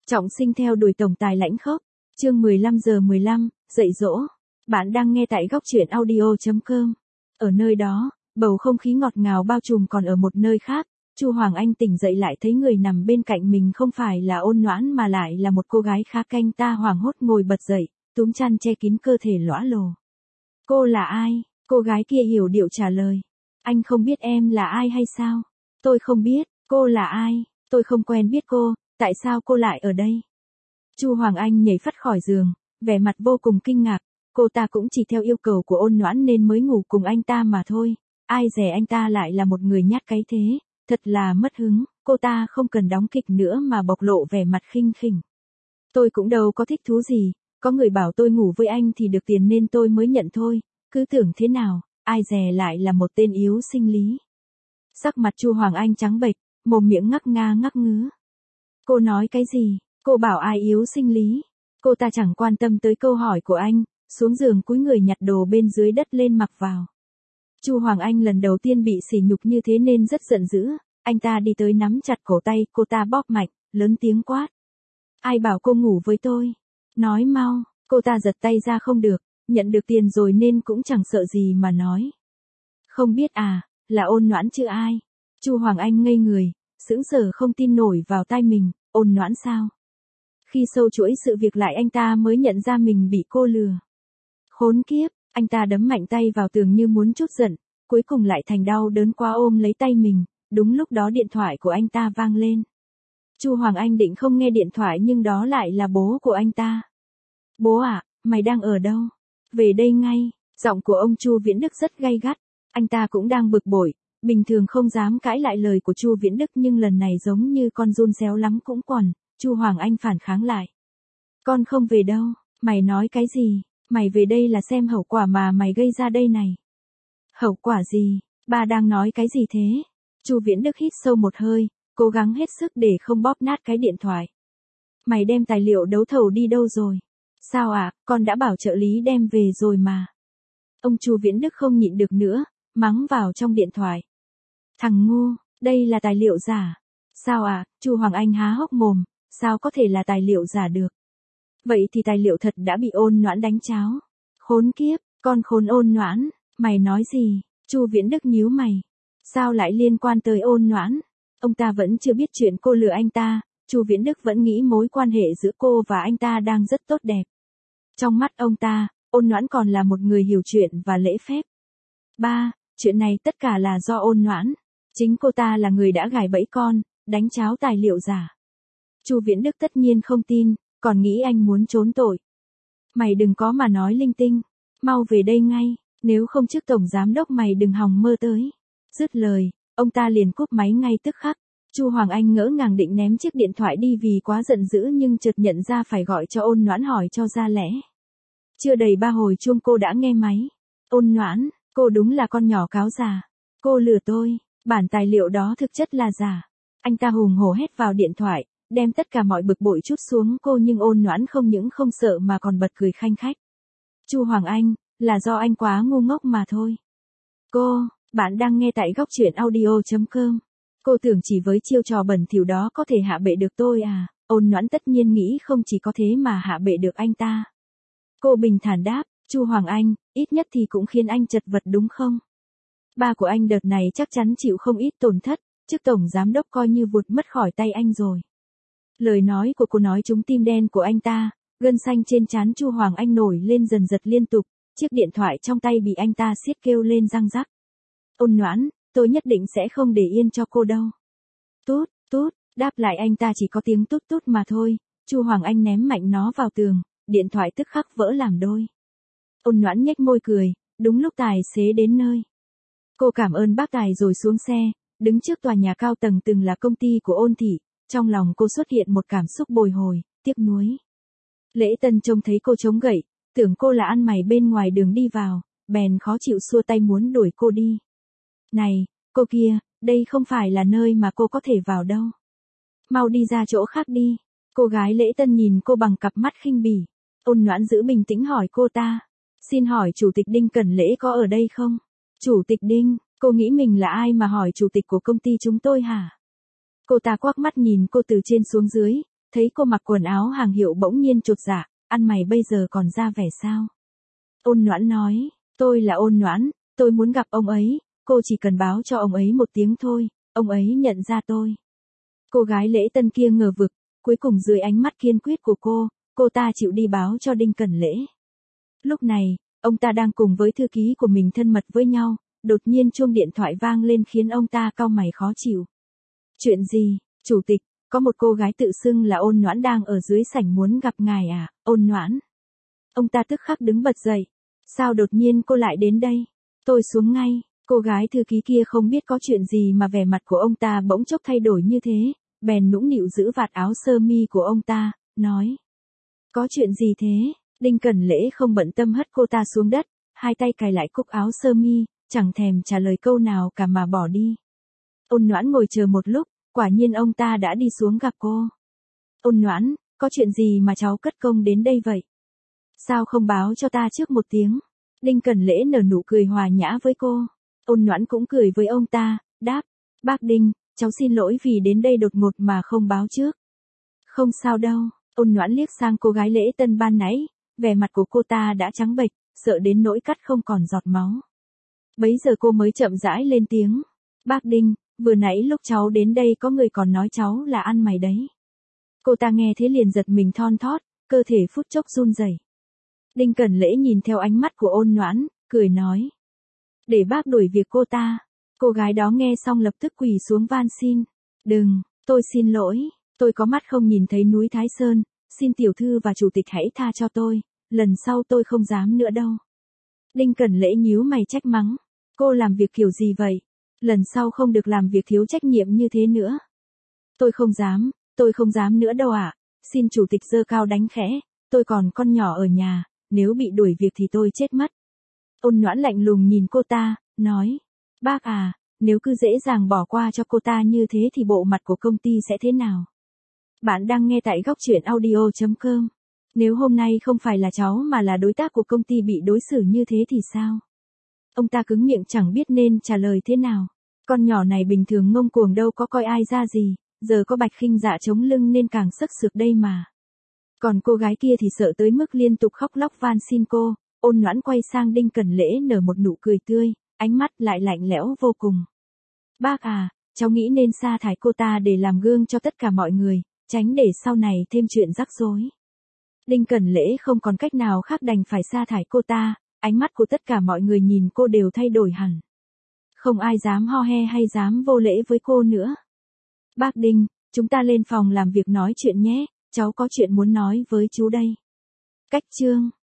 Trọng sinh theo đuổi tổng tài lãnh khốc. Chương 15:15, dạy dỗ. Bạn đang nghe tại góc truyện audio.com. Ở nơi đó, bầu không khí ngọt ngào bao trùm, còn ở một nơi khác, Chu Hoàng Anh tỉnh dậy lại thấy người nằm bên cạnh mình không phải là Ôn Noãn mà lại là một cô gái khá canh. Ta hoảng hốt ngồi bật dậy, túm chăn che kín cơ thể lõa lồ. Cô là ai? Cô gái kia hiểu điệu trả lời. Anh không biết em là ai hay sao? Tôi không biết, cô là ai? Tôi không quen biết cô, tại sao cô lại ở đây? Chu Hoàng Anh nhảy phắt khỏi giường, vẻ mặt vô cùng kinh ngạc. Cô ta cũng chỉ theo yêu cầu của Ôn Noãn nên mới ngủ cùng anh ta mà thôi. Ai dè anh ta lại là một người nhát cái thế, thật là mất hứng. Cô ta không cần đóng kịch nữa mà bộc lộ vẻ mặt khinh khỉnh. Tôi cũng đâu có thích thú gì, có người bảo tôi ngủ với anh thì được tiền nên tôi mới nhận thôi, cứ tưởng thế nào, ai dè lại là một tên yếu sinh lý. Sắc mặt Chu Hoàng Anh trắng bệch, mồm miệng ngắc nga ngắc ngứ. Cô nói cái gì? Cô bảo ai yếu sinh lý? Cô ta chẳng quan tâm tới câu hỏi của anh, xuống giường cúi người nhặt đồ bên dưới đất lên mặc vào. Chu Hoàng Anh lần đầu tiên bị sỉ nhục như thế nên rất giận dữ, anh ta đi tới nắm chặt cổ tay cô ta bóp mạnh, lớn tiếng quát. Ai bảo cô ngủ với tôi? Nói mau. Cô ta giật tay ra không được, nhận được tiền rồi nên cũng chẳng sợ gì mà nói. Không biết à, là Ôn Noãn chứ ai? Chu Hoàng Anh ngây người, sững sờ không tin nổi vào tai mình, Ôn Noãn sao? Khi sâu chuỗi sự việc lại anh ta mới nhận ra mình bị cô lừa. Khốn kiếp, anh ta đấm mạnh tay vào tường như muốn trút giận, cuối cùng lại thành đau đớn quá ôm lấy tay mình. Đúng lúc đó điện thoại của anh ta vang lên. Chu Hoàng Anh định không nghe điện thoại nhưng đó lại là bố của anh ta. Bố à, mày đang ở đâu? Về đây ngay. Giọng của ông Chu Viễn Đức rất gay gắt. Anh ta cũng đang bực bội, bình thường không dám cãi lại lời của Chu Viễn Đức nhưng lần này giống như con giun réo lắm cũng còn. Chu Hoàng Anh phản kháng lại. Con không về đâu, mày nói cái gì? Mày về đây là xem hậu quả mà mày gây ra đây này. Hậu quả gì? Ba đang nói cái gì thế? Chu Viễn Đức hít sâu một hơi, cố gắng hết sức để không bóp nát cái điện thoại. Mày đem tài liệu đấu thầu đi đâu rồi? Sao ạ, con đã bảo trợ lý đem về rồi mà. Ông Chu Viễn Đức không nhịn được nữa, mắng vào trong điện thoại. Thằng ngu, đây là tài liệu giả. Sao ạ? Chu Hoàng Anh há hốc mồm, sao có thể là tài liệu giả được? Vậy thì tài liệu thật đã bị Ôn Noãn đánh tráo. Khốn kiếp, con khốn Ôn Noãn, mày nói gì? Chu Viễn Đức nhíu mày. Sao lại liên quan tới Ôn Noãn? Ông ta vẫn chưa biết chuyện cô lừa anh ta, Chu Viễn Đức vẫn nghĩ mối quan hệ giữa cô và anh ta đang rất tốt đẹp. Trong mắt ông ta, Ôn Noãn còn là một người hiểu chuyện và lễ phép. Ba, chuyện này tất cả là do Ôn Noãn. Chính cô ta là người đã gài bẫy con, đánh tráo tài liệu giả. Chu Viễn Đức tất nhiên không tin, còn nghĩ anh muốn trốn tội. Mày đừng có mà nói linh tinh, mau về đây ngay, nếu không trước tổng giám đốc mày đừng hòng mơ tới. Dứt lời, ông ta liền cúp máy ngay tức khắc. Chu Hoàng Anh ngỡ ngàng định ném chiếc điện thoại đi vì quá giận dữ nhưng chợt nhận ra phải gọi cho Ôn Noãn hỏi cho ra lẽ. Chưa đầy 3 hồi chuông cô đã nghe máy. Ôn Noãn, cô đúng là con nhỏ cáo già. Cô lừa tôi, bản tài liệu đó thực chất là giả. Anh ta hùng hổ hét vào điện thoại, đem tất cả mọi bực bội trút xuống cô nhưng Ôn Noãn không những không sợ mà còn bật cười khanh khách. Chu Hoàng Anh, là do anh quá ngu ngốc mà thôi. Bạn đang nghe tại góc truyện audio.com. Cô tưởng chỉ với chiêu trò bẩn thỉu đó có thể hạ bệ được tôi à? Ôn Noãn tất nhiên nghĩ không chỉ có thế mà hạ bệ được anh ta. Cô bình thản đáp, Chu Hoàng Anh, ít nhất thì cũng khiến anh chật vật đúng không? Ba của anh đợt này chắc chắn chịu không ít tổn thất, chức tổng giám đốc coi như vụt mất khỏi tay anh rồi. Lời nói của cô nói trúng tim đen của anh ta, gân xanh trên trán Chu Hoàng Anh nổi lên dần giật liên tục, chiếc điện thoại trong tay bị anh ta siết kêu lên răng rắc. Ôn Noãn, tôi nhất định sẽ không để yên cho cô đâu. Tút, tút, đáp lại anh ta chỉ có tiếng tút tút mà thôi, Chu Hoàng Anh ném mạnh nó vào tường, điện thoại tức khắc vỡ làm đôi. Ôn Noãn nhếch môi cười, đúng lúc tài xế đến nơi. Cô cảm ơn bác tài rồi xuống xe, đứng trước tòa nhà cao tầng từng là công ty của Ôn thị, trong lòng cô xuất hiện một cảm xúc bồi hồi, tiếc nuối. Lễ Tân trông thấy cô chống gậy, tưởng cô là ăn mày bên ngoài đường đi vào, bèn khó chịu xua tay muốn đuổi cô đi. Này, cô kia, đây không phải là nơi mà cô có thể vào đâu. Mau đi ra chỗ khác đi. Cô gái Lễ Tân nhìn cô bằng cặp mắt khinh bỉ. Ôn Noãn giữ bình tĩnh hỏi cô ta. Xin hỏi Chủ tịch Đinh Cẩn Lễ có ở đây không? Chủ tịch Đinh, cô nghĩ mình là ai mà hỏi chủ tịch của công ty chúng tôi hả? Cô ta quắc mắt nhìn cô từ trên xuống dưới, thấy cô mặc quần áo hàng hiệu bỗng nhiên chột dạ, ăn mày bây giờ còn ra vẻ sao? Ôn Noãn nói, tôi là Ôn Noãn, tôi muốn gặp ông ấy, cô chỉ cần báo cho ông ấy một tiếng thôi, ông ấy nhận ra tôi. Cô gái lễ tân kia ngờ vực, cuối cùng dưới ánh mắt kiên quyết của cô ta chịu đi báo cho Đinh Cẩn Lễ. Lúc này, ông ta đang cùng với thư ký của mình thân mật với nhau, đột nhiên chuông điện thoại vang lên khiến ông ta cau mày khó chịu. Chuyện gì, chủ tịch, có một cô gái tự xưng là Ôn Noãn đang ở dưới sảnh muốn gặp ngài à, Ôn Noãn. Ông ta tức khắc đứng bật dậy. Sao đột nhiên cô lại đến đây? Tôi xuống ngay. Cô gái thư ký kia không biết có chuyện gì mà vẻ mặt của ông ta bỗng chốc thay đổi như thế, bèn nũng nịu giữ vạt áo sơ mi của ông ta, nói. Có chuyện gì thế? Đinh Cẩn Lễ không bận tâm hất cô ta xuống đất, hai tay cài lại cúc áo sơ mi, chẳng thèm trả lời câu nào cả mà bỏ đi. Ôn Noãn ngồi chờ một lúc, quả nhiên ông ta đã đi xuống gặp cô. Ôn Noãn, có chuyện gì mà cháu cất công đến đây vậy? Sao không báo cho ta trước một tiếng? Đinh Cẩn Lễ nở nụ cười hòa nhã với cô. Ôn Noãn cũng cười với ông ta, đáp, bác Đinh, cháu xin lỗi vì đến đây đột ngột mà không báo trước. Không sao đâu, Ôn Noãn liếc sang cô gái lễ tân ban nãy, vẻ mặt của cô ta đã trắng bệch, sợ đến nỗi cắt không còn giọt máu. Bấy giờ cô mới chậm rãi lên tiếng, bác Đinh, vừa nãy lúc cháu đến đây có người còn nói cháu là ăn mày đấy. Cô ta nghe thế liền giật mình thon thót, cơ thể phút chốc run rẩy. Đinh Cẩn Lễ nhìn theo ánh mắt của Ôn Noãn, cười nói. Để bác đuổi việc cô ta. Cô gái đó nghe xong lập tức quỳ xuống van xin. Đừng, tôi xin lỗi, tôi có mắt không nhìn thấy núi Thái Sơn, xin tiểu thư và chủ tịch hãy tha cho tôi, lần sau tôi không dám nữa đâu. Đinh Cẩn Lễ nhíu mày trách mắng. Cô làm việc kiểu gì vậy? Lần sau không được làm việc thiếu trách nhiệm như thế nữa. Tôi không dám nữa đâu ạ. Xin chủ tịch giơ cao đánh khẽ, tôi còn con nhỏ ở nhà, nếu bị đuổi việc thì tôi chết mất. Ôn Noãn lạnh lùng nhìn cô ta, nói, bác à, nếu cứ dễ dàng bỏ qua cho cô ta như thế thì bộ mặt của công ty sẽ thế nào? Bạn đang nghe tại góc truyện audio.com. Nếu hôm nay không phải là cháu mà là đối tác của công ty bị đối xử như thế thì sao? Ông ta cứng miệng chẳng biết nên trả lời thế nào. Con nhỏ này bình thường ngông cuồng đâu có coi ai ra gì, giờ có Bạch Khinh Dạ chống lưng nên càng sức sược đây mà. Còn cô gái kia thì sợ tới mức liên tục khóc lóc van xin cô. Ôn Noãn quay sang Đinh Cẩn Lễ nở một nụ cười tươi, ánh mắt lại lạnh lẽo vô cùng. Bác à, cháu nghĩ nên sa thải cô ta để làm gương cho tất cả mọi người, tránh để sau này thêm chuyện rắc rối. Đinh Cẩn Lễ không còn cách nào khác đành phải sa thải cô ta, ánh mắt của tất cả mọi người nhìn cô đều thay đổi hẳn. Không ai dám ho he hay dám vô lễ với cô nữa. Bác Đinh, chúng ta lên phòng làm việc nói chuyện nhé, cháu có chuyện muốn nói với chú đây. Cách chương